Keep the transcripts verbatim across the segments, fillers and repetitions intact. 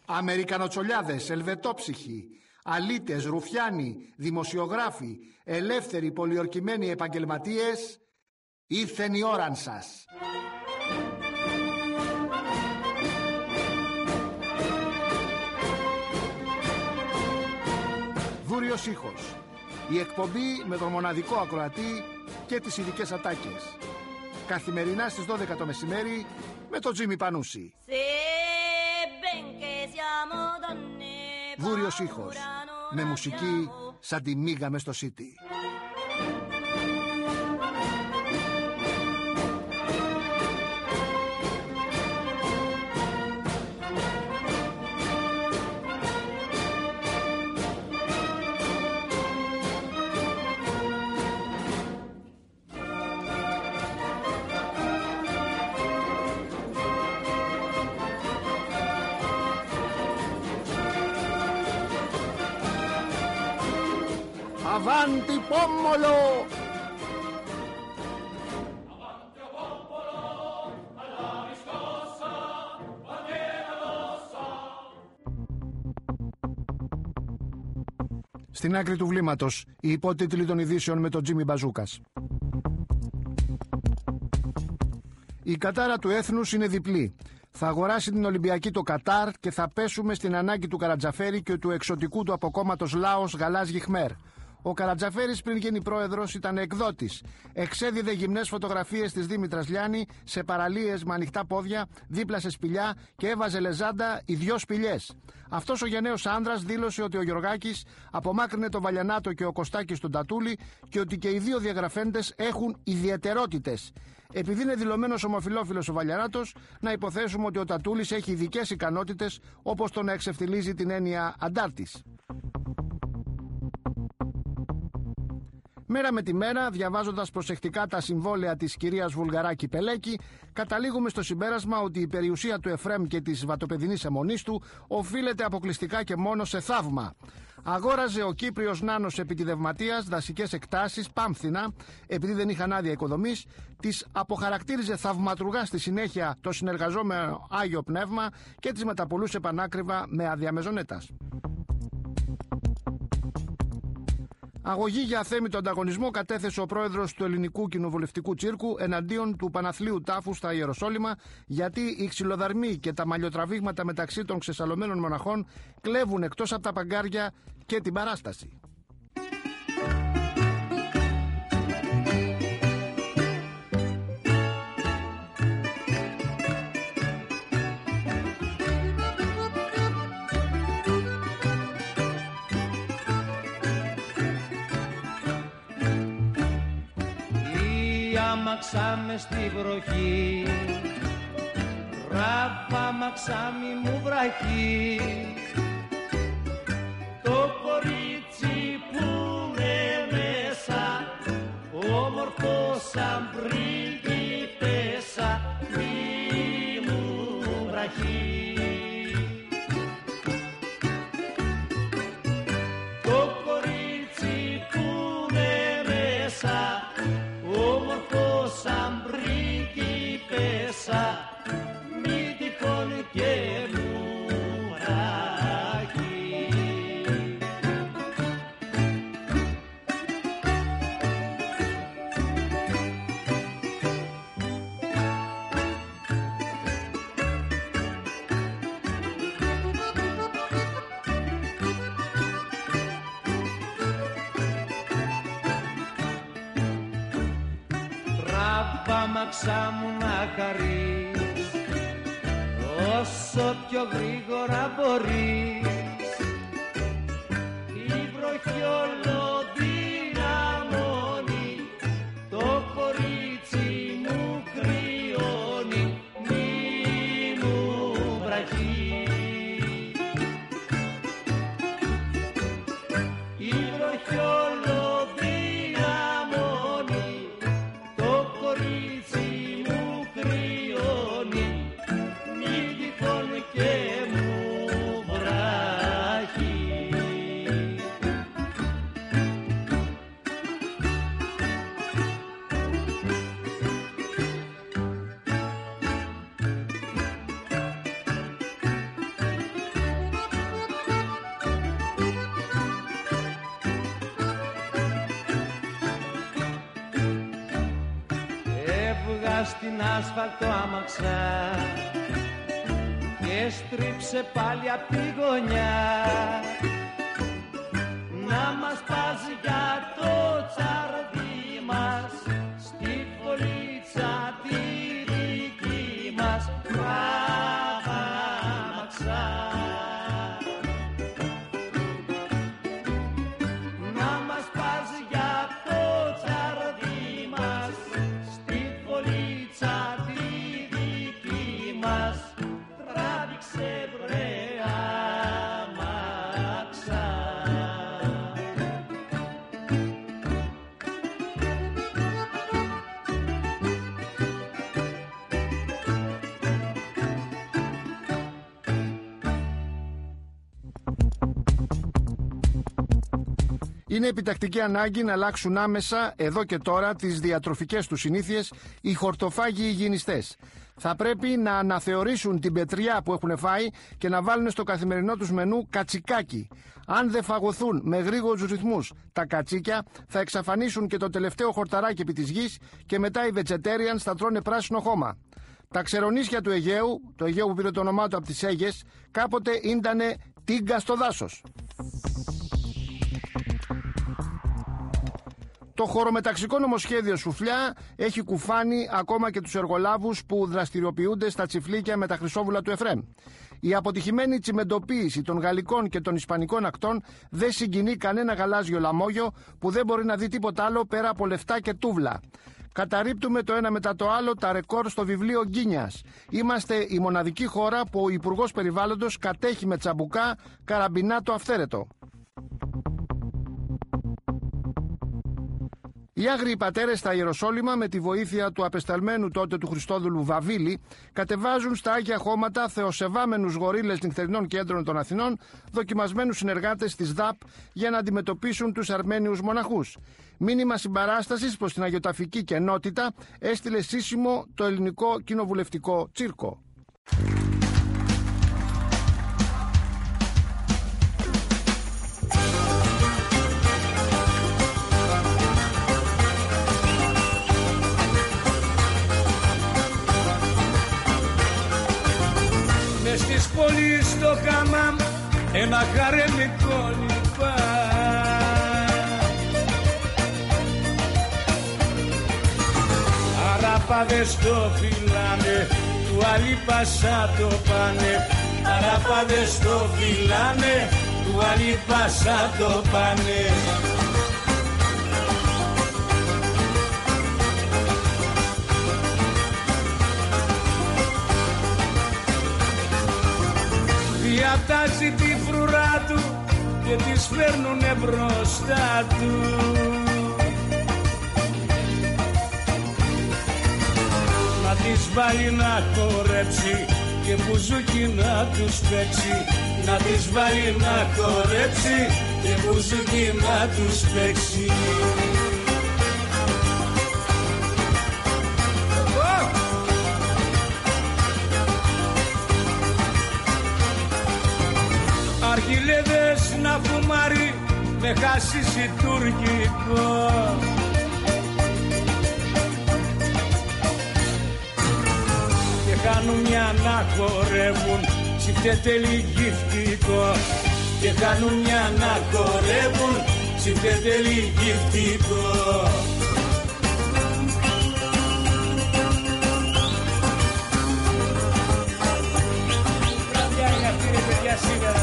Αμερικανοτσολιάδες, ελβετόψυχοι, αλήτες, ρουφιάνοι, δημοσιογράφοι, ελεύθεροι πολιορκημένοι επαγγελματίες, ήρθεν η ώραν σας. Βούριος ήχος. Η εκπομπή με τον μοναδικό ακροατή και τις ειδικές ατάκες. Καθημερινά στις δώδεκα το μεσημέρι με τον Τζίμι Πανούση. Βούριος ήχος. Με μουσική σαν τη μίγα μες στο City. Avanti Pommolo! Avanti Pommolo, alla riscossa, bandiera rossa. Στην άκρη του βλήματος, οι υπότιτλοι των ειδήσεων με τον Τζίμι Μπαζούκας. Η κατάρα του έθνους είναι διπλή. Θα αγοράσει την Ολυμπιακή το Κατάρ και θα πέσουμε στην ανάγκη του Καρατζαφέρη και του εξωτικού του αποκόμματος Λάος Γαλάζι Χμέρ. Ο Καρατζαφέρης πριν γίνει πρόεδρος ήταν εκδότης. Εξέδιδε γυμνές φωτογραφίες της Δήμητρας Λιάννη σε παραλίες με ανοιχτά πόδια, δίπλα σε σπηλιά και έβαζε λεζάντα οι δυο σπηλιές. Αυτός ο γενναίος άνδρας δήλωσε ότι ο Γιωργάκης απομάκρυνε τον Βαλιανάτο και ο Κωστάκης τον Τατούλη και ότι και οι δύο διαγραφέντες έχουν ιδιαιτερότητες. Επειδή είναι δηλωμένος ομοφυλόφιλος ο Βαλιανάτος, να υποθέσουμε ότι ο Τατούλης έχει ειδικές ικανότητες, όπως το να εξευθυλίζει την έννοια αντάρτης. Μέρα με τη μέρα, διαβάζοντας προσεκτικά τα συμβόλαια της κυρίας Βουλγαράκη Πελέκη, καταλήγουμε στο συμπέρασμα ότι η περιουσία του Εφρέμ και της βατοπεδινής αιμονής του οφείλεται αποκλειστικά και μόνο σε θαύμα. Αγόραζε ο Κύπριος Νάνος επιτιδευματίας δασικές εκτάσεις πάμφθηνα, επειδή δεν είχαν άδεια οικοδομής, τις αποχαρακτήριζε θαυματουργά στη συνέχεια το συνεργαζόμενο Άγιο Πνεύμα και τις μεταπολούσε πανάκριβα με άδεια μεζονέτας. Αγωγή για αθέμητο ανταγωνισμό κατέθεσε ο πρόεδρος του Ελληνικού Κοινοβουλευτικού Τσίρκου εναντίον του Παναθλίου Τάφου στα Ιεροσόλυμα, γιατί οι ξυλοδαρμοί και τα μαλλιοτραβήγματα μεταξύ των ξεσαλωμένων μοναχών κλέβουν εκτός από τα παγκάρια και την παράσταση. Μαξάμε στη βροχή, ράπα μαξάμι μου βραχή, το κορίτσι που είναι μέσα, όμορφο σαν πρίγκιπέσσα, μη μου βραχή. Το κορίτσι που είναι μέσα, όμορφο σαν πρίγκιπέσσα, μη τυχόν και μου βράχει. Μαξά μου να χαρείς όσο πιο γρήγορα μπορείς, η βροχή ολοδυναμώνει, το κορίτσι μου κρυώνει, μη μου βραχεί. Η βροχή ολοδυναμώνει, το κορίτσι μου κρυώνει, μη τυχόν και μου βράχει. στην άσφαλτο άμαξα και στρίψε πάλι απ' τη γωνιά να μας πας για το τσαρδί μας στη πολίτσα τη δική μας άμαξα. Να μας πας για το τσαρδί μας στη πολίτσα τη δική μας τράβηξε βρε άμαξα. Είναι επιτακτική ανάγκη να αλλάξουν άμεσα, εδώ και τώρα, τις διατροφικές τους συνήθειες οι χορτοφάγοι υγιεινιστές. Θα πρέπει να αναθεωρήσουν την πετριά που έχουν φάει και να βάλουν στο καθημερινό τους μενού κατσικάκι. Αν δεν φαγωθούν με γρήγορους ρυθμούς τα κατσίκια, θα εξαφανίσουν και το τελευταίο χορταράκι επί της γης και μετά οι vegetarians θα τρώνε πράσινο χώμα. Τα ξερονίσια του Αιγαίου, το Αιγαίο που πήρε το όνομά του από τις Αίγες, κάποτε ήτανε τίγκα στο δάσος. Το χωρομεταξικό νομοσχέδιο Σουφλιά έχει κουφάνει ακόμα και τους εργολάβους που δραστηριοποιούνται στα τσιφλίκια με τα χρυσόβουλα του Εφραίμ. Η αποτυχημένη τσιμεντοποίηση των γαλλικών και των ισπανικών ακτών δεν συγκινεί κανένα γαλάζιο λαμόγιο που δεν μπορεί να δει τίποτα άλλο πέρα από λεφτά και τούβλα. Καταρρίπτουμε το ένα μετά το άλλο τα ρεκόρ στο βιβλίο Γκίνιας. Είμαστε η μοναδική χώρα που ο Υπουργός Περιβάλλοντος κατέχει με τσαμπουκά καραμπινάτο αυθαίρετο. Οι άγριοι πατέρες στα Ιεροσόλυμα, με τη βοήθεια του απεσταλμένου τότε του Χριστόδουλου Βαβίλη, κατεβάζουν στα Άγια Χώματα θεοσεβάμενους γορίλες νυχτερινών κέντρων των Αθηνών, δοκιμασμένους συνεργάτες της ΔΑΠ για να αντιμετωπίσουν τους Αρμένιους μοναχούς. Μήνυμα συμπαράστασης προς την αγιοταφική κενότητα έστειλε σύσσιμο το ελληνικό κοινοβουλευτικό τσίρκο. Μες στις πόλεις στο χαμάμ ένα χαρεμικό λιπά. Αράπαδες το φυλάνε, του άλλοι πάσα το πάνε. Αράπαδες το φυλάνε, του άλλοι πάσα το πάνε. Διατάζει τη φρουρά του και τις φέρνουνε μπροστά του. Να τις βάλει να χορέψει και μπουζούκι να τους παίξει. Να τις βάλει να χορέψει και μπουζούκι να τους παίξει. Αρχιλέδες να φουμάρει με χάσιση τουρκικό. Και κάνουν μια να χορεύουν τσιφτετέλι γυφτικό. Και κάνουν μια να χορεύουν τσιφτετέλι γυφτικό. Βράδια είναι αυτή ρε παιδιά σήμερα.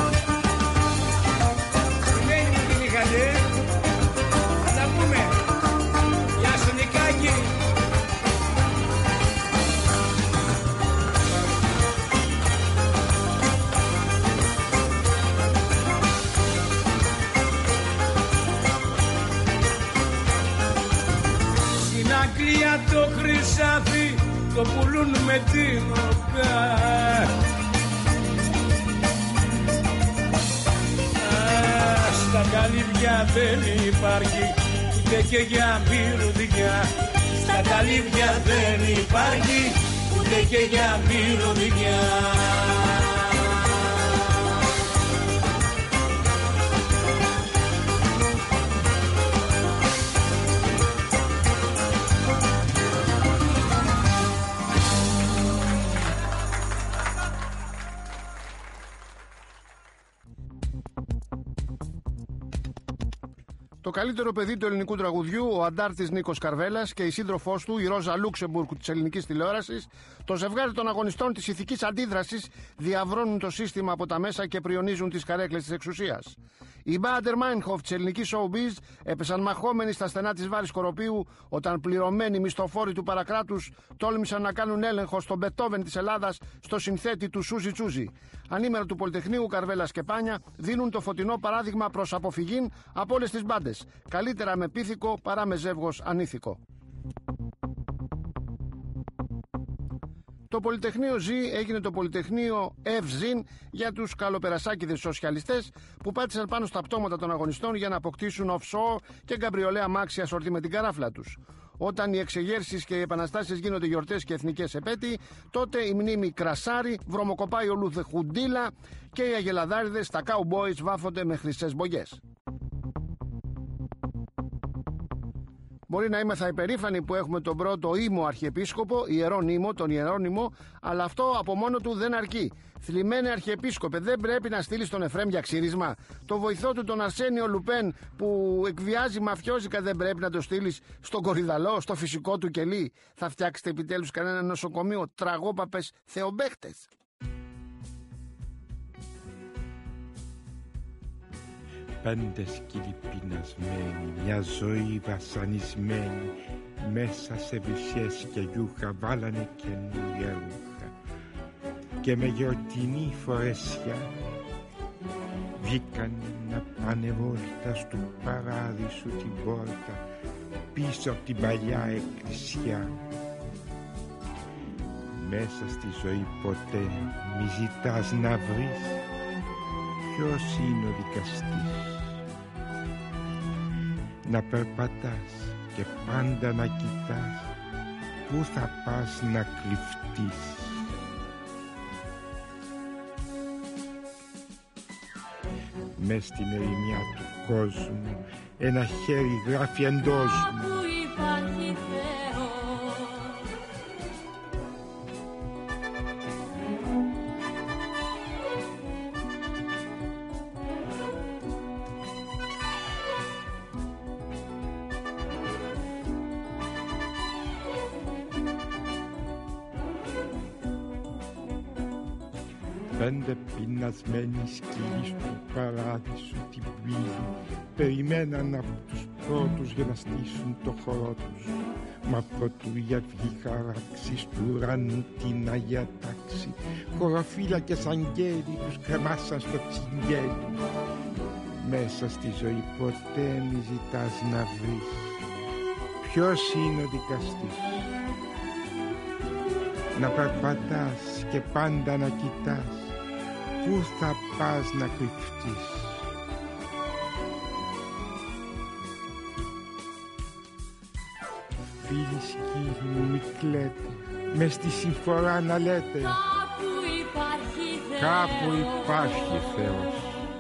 Αγγλία το χρυσάφι το πουλούν με την οκά. Στα καλύβια δεν υπάρχει ούτε και για μυρωδιά. Στα καλύβια δεν υπάρχει ούτε και για μυρωδιά. Το καλύτερο παιδί του ελληνικού τραγουδιού, ο αντάρτης Νίκος Καρβέλας και η σύντροφός του, η Ρόζα Λούξεμπουργκ της ελληνικής τηλεόρασης, το ζευγάρι των αγωνιστών της ηθικής αντίδρασης, διαβρώνουν το σύστημα από τα μέσα και πριονίζουν τις καρέκλες της εξουσίας. Οι Μπάντερ Μάινχοφ της ελληνικής showbiz έπεσαν μαχόμενοι στα στενά της Βάρης Κοροπίου όταν πληρωμένοι μισθοφόροι του παρακράτους τόλμησαν να κάνουν έλεγχο στον Μπετόβεν της Ελλάδας, στο συνθέτη του Σούζι Τσούζι. Ανήμερα του Πολυτεχνείου, Καρβέλας και Πάνια δίνουν το φωτεινό παράδειγμα προς αποφυγήν από όλες τις μπάντες. Καλύτερα με πίθηκο παρά με ζεύγος ανήθικο. Το Πολυτεχνείο Ζ έγινε το Πολυτεχνείο Ευζήν για τους καλοπερασάκηδες σοσιαλιστές που πάτησαν πάνω στα πτώματα των αγωνιστών για να αποκτήσουν offshore και γκαμπριολέ αμάξια σορτή με την καράφλα τους. Όταν οι εξεγέρσεις και οι επαναστάσεις γίνονται γιορτές και εθνικές επέτειοι, τότε η μνήμη κρασάρει, βρωμοκοπάει ο Λουθεχουντίλα και οι αγελαδάριδες στα cowboys βάφονται με χρυσές μπογιές. Μπορεί να είμαστε υπερήφανοι που έχουμε τον πρώτο ήμο αρχιεπίσκοπο, ιερόν ήμο, τον Ιερώνυμο, αλλά αυτό από μόνο του δεν αρκεί. Θλιμμένε αρχιεπίσκοπε, δεν πρέπει να στείλει τον Εφραίμ για ξύρισμα. Το βοηθό του τον Αρσένιο Λουπέν που εκβιάζει μαφιόζικα δεν πρέπει να το στείλει στον Κορυδαλό, στο φυσικό του κελί. Θα φτιάξετε επιτέλους κανένα νοσοκομείο τραγόπαπες θεομπαίχτες. Πάντα σκύλοι πεινασμένοι, μια ζωή βασανισμένη, μέσα σε βυσιές και γιούχα βάλανε καινούργια ρούχα και με γιορτινή φορέσια βγήκαν να πάνε βόλτα στου παράδεισου την πόρτα πίσω από την παλιά εκκλησιά. Μέσα στη ζωή ποτέ μη ζητάς να βρεις ποιος είναι ο δικαστής. Να περπατάς και πάντα να κοιτάς πού θα πας να κρυφτείς. Μες στην ερημιά του κόσμου ένα χέρι γράφει εντός μου. Πέντε πεινασμένοι σκύλοι του παράδεισου την πύλη περιμέναν από τους πρώτους για να στήσουν το χώρο τους. Μα προτού η αυγή χαράξει στου ουρανού την Αγία Τάξη, χωροφύλακες αγγέλοι τους κρεμάσαν στο τσιγγέλι. Μέσα στη ζωή ποτέ μη ζητάς να βρεις ποιος είναι ο δικαστής. Να περπατάς και πάντα να κοιτάς πού θα πας να κρυφτείς. Φίλοι σκύλοι μου μη κλαίτε, μες στη συμφορά να λέτε κάπου υπάρχει Θεός. Κάπου υπάρχει Θεός.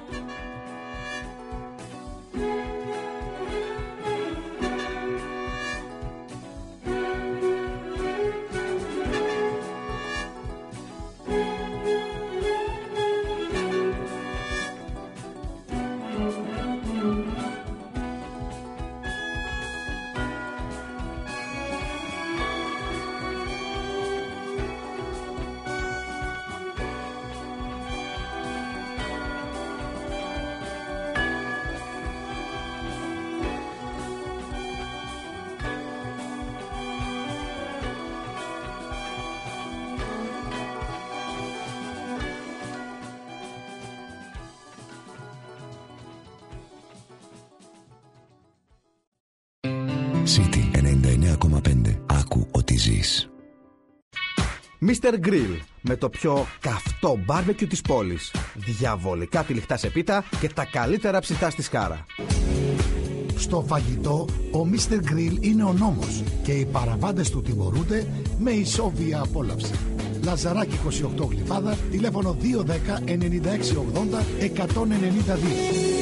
City ενενήντα εννέα κόμμα πέντε. Άκου ότι ζεις. μίστερ Grill, με το πιο καυτό μπάρμπεκιου της πόλης. Διαβολικά τυλιχτά σε πίτα και τα καλύτερα ψητά στη Σκάρα. Στο φαγητό, ο μίστερ Grill είναι ο νόμος και οι παραβάντες του τιμωρούνται με ισόβια απόλαυση. Λαζαράκι είκοσι οκτώ Γλυφάδα, τηλέφωνο δύο ένα μηδέν εννιά έξι ογδόντα εκατόν ενενήντα δύο.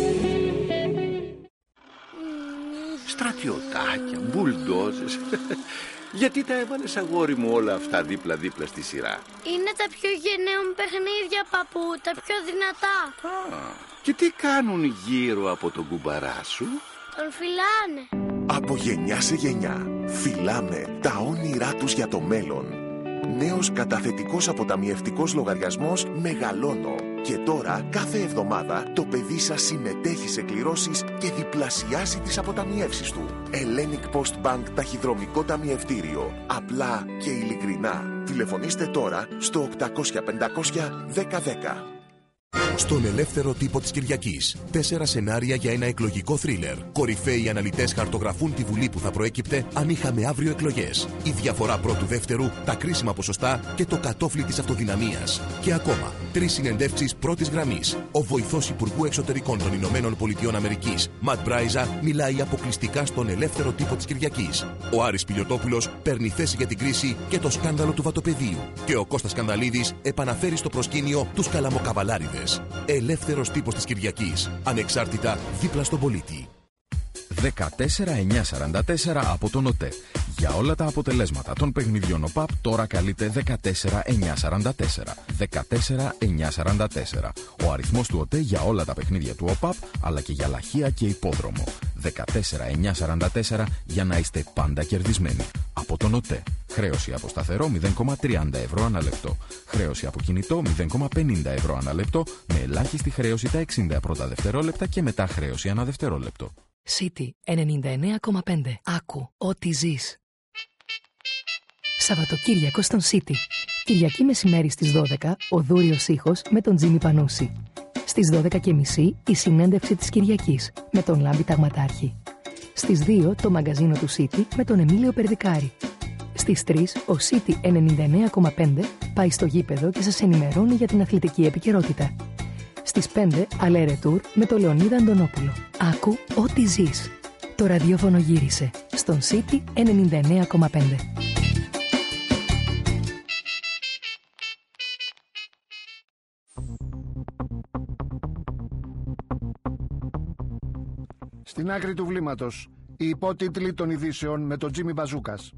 Στρατιωτάκια, μπουλντόζες. Γιατί τα έβαλες, αγόρι μου, όλα αυτά δίπλα-δίπλα στη σειρά? Είναι τα πιο γενναία μου παιχνίδια, παππού, τα πιο δυνατά. Α, και τι κάνουν γύρω από τον κουμπαρά σου? Τον φυλάνε. Από γενιά σε γενιά φυλάμε τα όνειρά τους για το μέλλον. Νέος καταθετικός αποταμιευτικός λογαριασμός Μεγαλώνω. Και τώρα κάθε εβδομάδα το παιδί σας συμμετέχει σε κληρώσεις και διπλασιάζει τις αποταμιεύσεις του. Hellenic Post Bank ταχυδρομικό ταμιευτήριο. Απλά και ειλικρινά. Τηλεφωνήστε τώρα στο οκτακόσια πεντακόσια δέκα δέκα. Στον ελεύθερο τύπο της Κυριακής. Τέσσερα σενάρια για ένα εκλογικό θρίλερ. Κορυφαίοι αναλυτές χαρτογραφούν τη Βουλή που θα προέκυπτε αν είχαμε αύριο εκλογές. Η διαφορά πρώτου-δεύτερου, τα κρίσιμα ποσοστά και το κατόφλι της αυτοδυναμίας. Και ακόμα, τρεις συνεντεύξεις πρώτης γραμμής. Ο βοηθός Υπουργού Εξωτερικών των Ηνωμένων Πολιτειών Αμερικής, Ματ Μπράιζα, μιλάει αποκλειστικά στον ελεύθερο τύπο της Κυριακής. Ο Άρης Πιλιοτόπουλος παίρνει θέση για την κρίση και το σκάνδαλο του βατοπεδίου. Και ο Κώστας Σκανδαλίδης επαναφέρει στο προσκήνιο τους καλαμοκαβαλάριδες. Ελεύθερος τύπος της Κυριακής. Ανεξάρτητα δίπλα στον πολίτη. δεκατέσσερα εννιακόσια σαράντα τέσσερα από τον ΟΤΕ. Για όλα τα αποτελέσματα των παιχνιδιών ΟΠΑΠ τώρα καλείτε δεκατέσσερα εννιακόσια σαράντα τέσσερα. δεκατέσσερα εννιακόσια σαράντα τέσσερα. Ο αριθμός του ΟΤΕ για όλα τα παιχνίδια του ΟΠΑΠ αλλά και για λαχεία και υπόδρομο. δεκατέσσερα εννιακόσια σαράντα τέσσερα για να είστε πάντα κερδισμένοι. Από τον ΟΤΕ. Χρέωση από σταθερό μηδέν κόμμα τριάντα ευρώ ανά λεπτό. Χρέωση από κινητό μηδέν κόμμα πενήντα ευρώ ανά λεπτό με ελάχιστη χρέωση τα εξήντα πρώτα δευτερόλεπτα και μετά χρέωση ανά δευτερόλεπτο. City ενενήντα εννέα κόμμα πέντε. Άκου ό,τι ζεις. Σαββατοκύριακο στον City. Κυριακή μεσημέρι στις δώδεκα, ο Δούριος ήχος με τον Τζίμι Πανούση. Στις δώδεκα και μισή η συνέντευξη της Κυριακής με τον Λάμπη Ταγματάρχη. Στις δύο το μαγκαζίνο του City με τον Εμίλιο Περδικάρη. Στις τρεις ο City ενενήντα εννέα κόμμα πέντε πάει στο γήπεδο και σας ενημερώνει για την αθλητική επικαιρότητα. Στις πέντε Αλέρε Τουρ με τον Λεωνίδα Αντωνόπουλο. Άκου ό,τι ζεις. Το ραδιόφωνο γύρισε στον City ενενήντα εννέα κόμμα πέντε. Στην άκρη του βλήματος, οι υπότιτλοι των ειδήσεων με τον Τζίμι Μπαζούκας.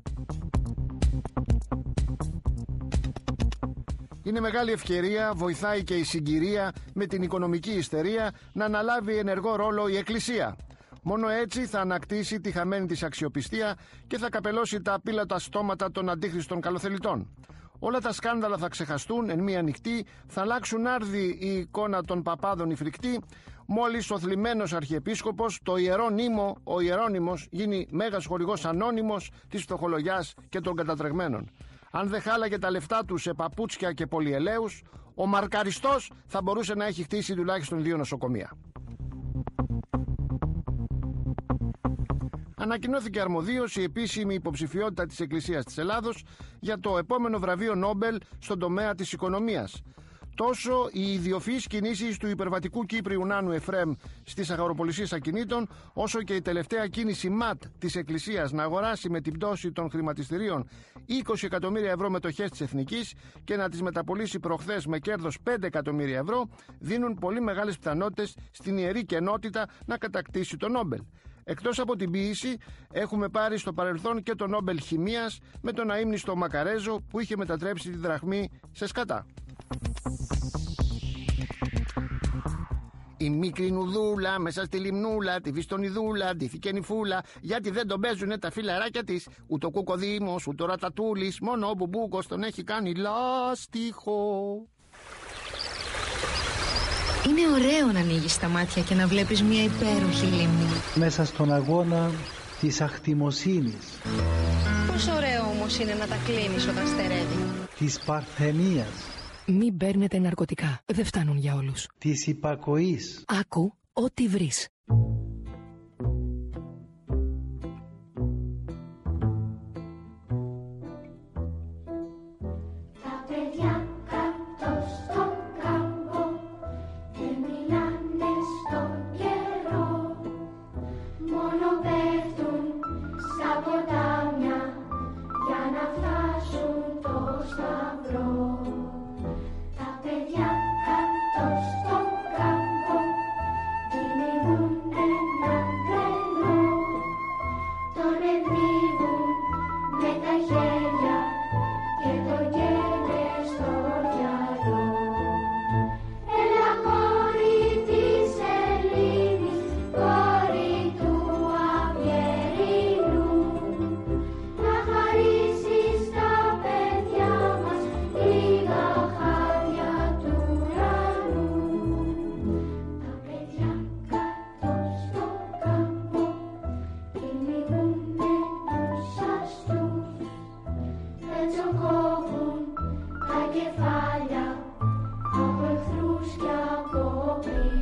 Είναι μεγάλη ευκαιρία, βοηθάει και η συγκυρία με την οικονομική ιστερία να αναλάβει ενεργό ρόλο η Εκκλησία. Μόνο έτσι θα ανακτήσει τη χαμένη της αξιοπιστία και θα καπελώσει τα απίλατα στόματα των αντίχριστων καλοθελητών. Όλα τα σκάνδαλα θα ξεχαστούν εν μία νυχτή, θα αλλάξουν άρδι η εικόνα των παπάδων η φρικτή, μόλις ο θλιμμένος αρχιεπίσκοπος, το ιερό νήμο, ο Ιερώνυμος, γίνει μέγας χορηγός ανώνυμος της φτωχολογιάς και των κατατρεγμένων. Αν δεν χάλαγε τα λεφτά του σε παπούτσια και πολυελαίους, ο μαρκαριστός θα μπορούσε να έχει χτίσει τουλάχιστον δύο νοσοκομεία. Ανακοινώθηκε αρμοδίως η επίσημη υποψηφιότητα της Εκκλησίας της Ελλάδος για το επόμενο βραβείο Νόμπελ στον τομέα της οικονομίας. Τόσο οι ιδιοφυείς κινήσεις του υπερβατικού Κύπριου Νάνου Εφρέμ στις αγοροπολισίες ακινήτων, όσο και η τελευταία κίνηση ΜΑΤ της Εκκλησίας να αγοράσει με την πτώση των χρηματιστηρίων είκοσι εκατομμύρια ευρώ μετοχές της Εθνικής και να τις μεταπολίσει προχθές με κέρδος πέντε εκατομμύρια ευρώ, δίνουν πολύ μεγάλες πιθανότητες στην ιερή κενότητα να κατακτήσει το Νόμπελ. Εκτός από την ποίηση, έχουμε πάρει στο παρελθόν και το Νόμπελ Χημείας με τον αείμνηστο Μακαρέζο που είχε μετατρέψει τη δραχμή σε σκατά. Η μικρή νουδούλα μέσα στη λιμνούλα, τη βιστονιδούλα, τη φουκενιφούλα, γιατί δεν τον παίζουνε τα φιλαράκια της. Ούτε ο Κουκοδήμος, ούτε ο Ρατατούλης, μόνο ο Μπουμπούκος τον έχει κάνει λάστιχο. Είναι ωραίο να ανοίγεις τα μάτια και να βλέπεις μια υπέροχη λίμνη. Μέσα στον αγώνα της αχτιμοσύνης. Πόσο ωραίο όμως είναι να τα κλείνεις όταν στερεύει. Της παρθενίας. Μην παίρνετε ναρκωτικά, δεν φτάνουν για όλους. Της υπακοής. Άκου ό,τι βρεις. Παιδιά κάτω στον κάμπο κυνηγούνε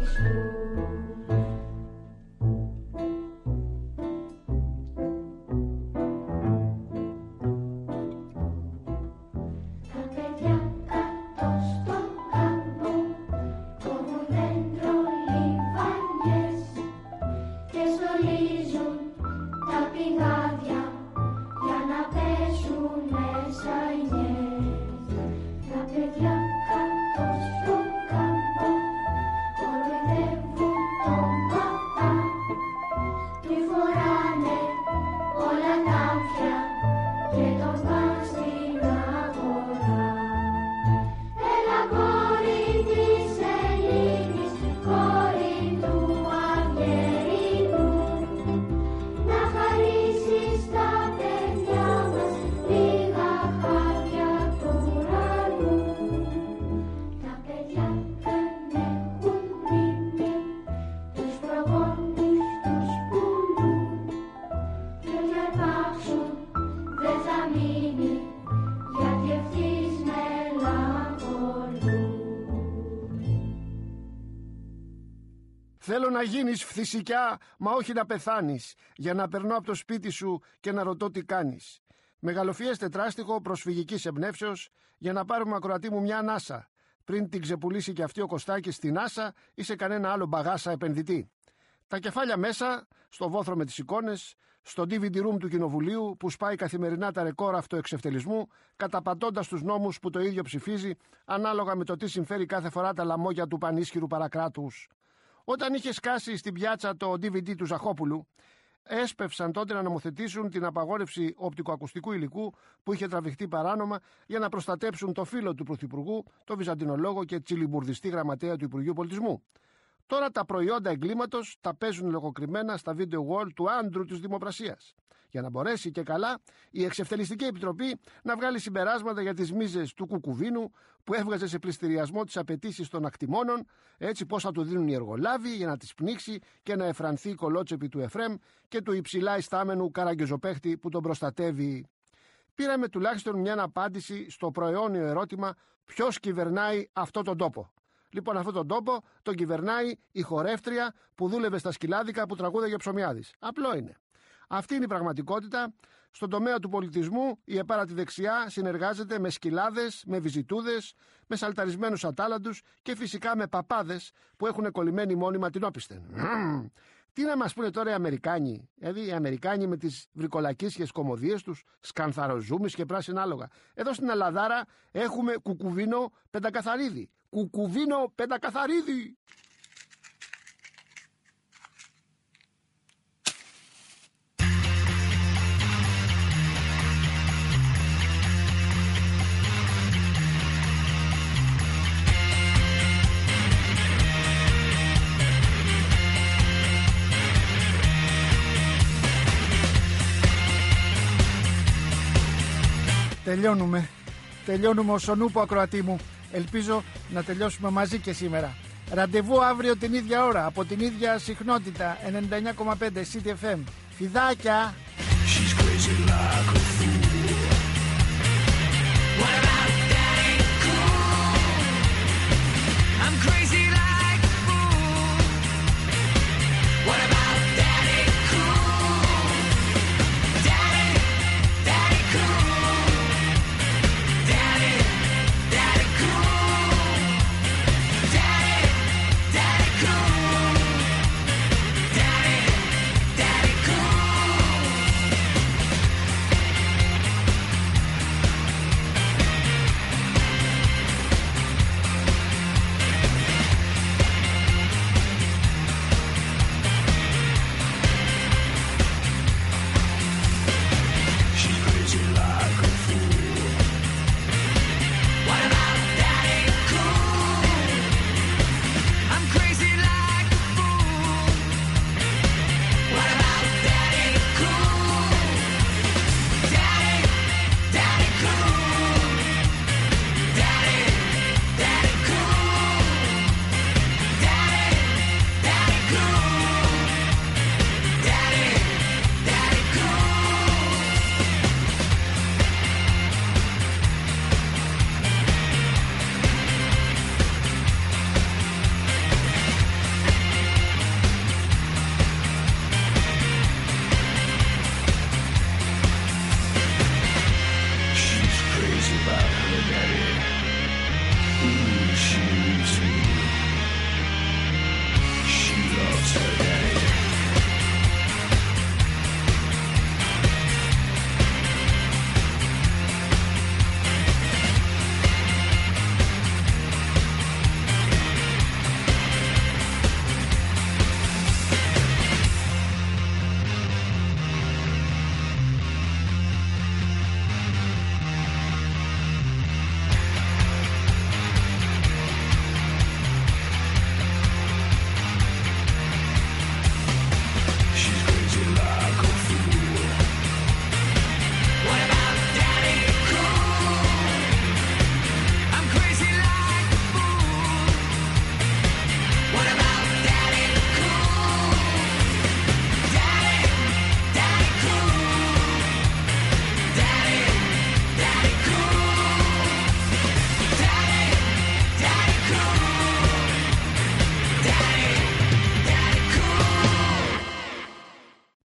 Θέλω να γίνεις φθησικιά, μα όχι να πεθάνεις, για να περνώ από το σπίτι σου και να ρωτώ τι κάνεις. Μεγαλοφιές τετράστιχο προσφυγικής εμπνεύσεως, για να πάρουμε ακροατή μου μια ανάσα, πριν την ξεπουλήσει και αυτή ο Κωστάκης στην άσα ή σε κανένα άλλο μπαγάσα επενδυτή. Τα κεφάλια μέσα, στο βόθρο με τις εικόνες, στο ντι βι ντι room του Κοινοβουλίου που σπάει καθημερινά τα ρεκόρ αυτοεξευτελισμού, καταπατώντας τους νόμους που το ίδιο ψηφίζει, ανάλογα με το τι συμφέρει κάθε φορά τα λαμόγια του πανίσχυρου παρακράτους. Όταν είχε σκάσει στην πιάτσα το ντι βι ντι του Ζαχόπουλου, έσπευσαν τότε να νομοθετήσουν την απαγόρευση οπτικοακουστικού υλικού που είχε τραβηχτεί παράνομα για να προστατέψουν το φίλο του Πρωθυπουργού, το βυζαντινολόγο και τσιλιμπουρδιστή γραμματέα του Υπουργείου Πολιτισμού. Τώρα τα προϊόντα εγκλήματος τα παίζουν λογοκριμμένα στα video wall του άντρου της Δημοπρασίας. Για να μπορέσει και καλά η Εξευτελιστική Επιτροπή να βγάλει συμπεράσματα για τις μίζες του Κουκουβίνου που έβγαζε σε πληστηριασμό τις απαιτήσεις των ακτιμώνων, έτσι πώς θα του δίνουν οι εργολάβοι για να τις πνίξει και να εφρανθεί η κολότσεπη του Εφρέμ και του υψηλά ιστάμενου καραγκεζοπαίχτη που τον προστατεύει. Πήραμε τουλάχιστον μια απάντηση στο προαιώνιο ερώτημα ποιος κυβερνάει αυτόν τον τόπο. Λοιπόν, αυτόν τον τόπο τον κυβερνάει η χορεύτρια που δούλευε στα σκυλάδικα που τραγούδαγε ο Ψωμιάδης. Απλό είναι. Αυτή είναι η πραγματικότητα. Στον τομέα του πολιτισμού η επάρατη δεξιά συνεργάζεται με σκυλάδες, με βυζιτούδες, με σαλταρισμένους ατάλαντους και φυσικά με παπάδες που έχουν κολλημένη μόνιμα την όπισθεν. Τι να μας πούνε τώρα οι Αμερικάνοι, δηλαδή οι Αμερικάνοι με τις βρικολακίσιες κομμωδίες τους, σκανθαροζούμις και πράσινα άλογα. Εδώ στην Ελλαδάρα έχουμε κουκουβίνο πεντακαθαρίδι. Κουκουβίνο πεντακαθαρίδι. Τελειώνουμε. Τελειώνουμε ως ο νούπο ακροατή μου. Ελπίζω να τελειώσουμε μαζί και σήμερα. Ραντεβού αύριο την ίδια ώρα, από την ίδια συχνότητα, ενενήντα εννιά κόμμα πέντε City εφ εμ. Φιδάκια! Σεργέ.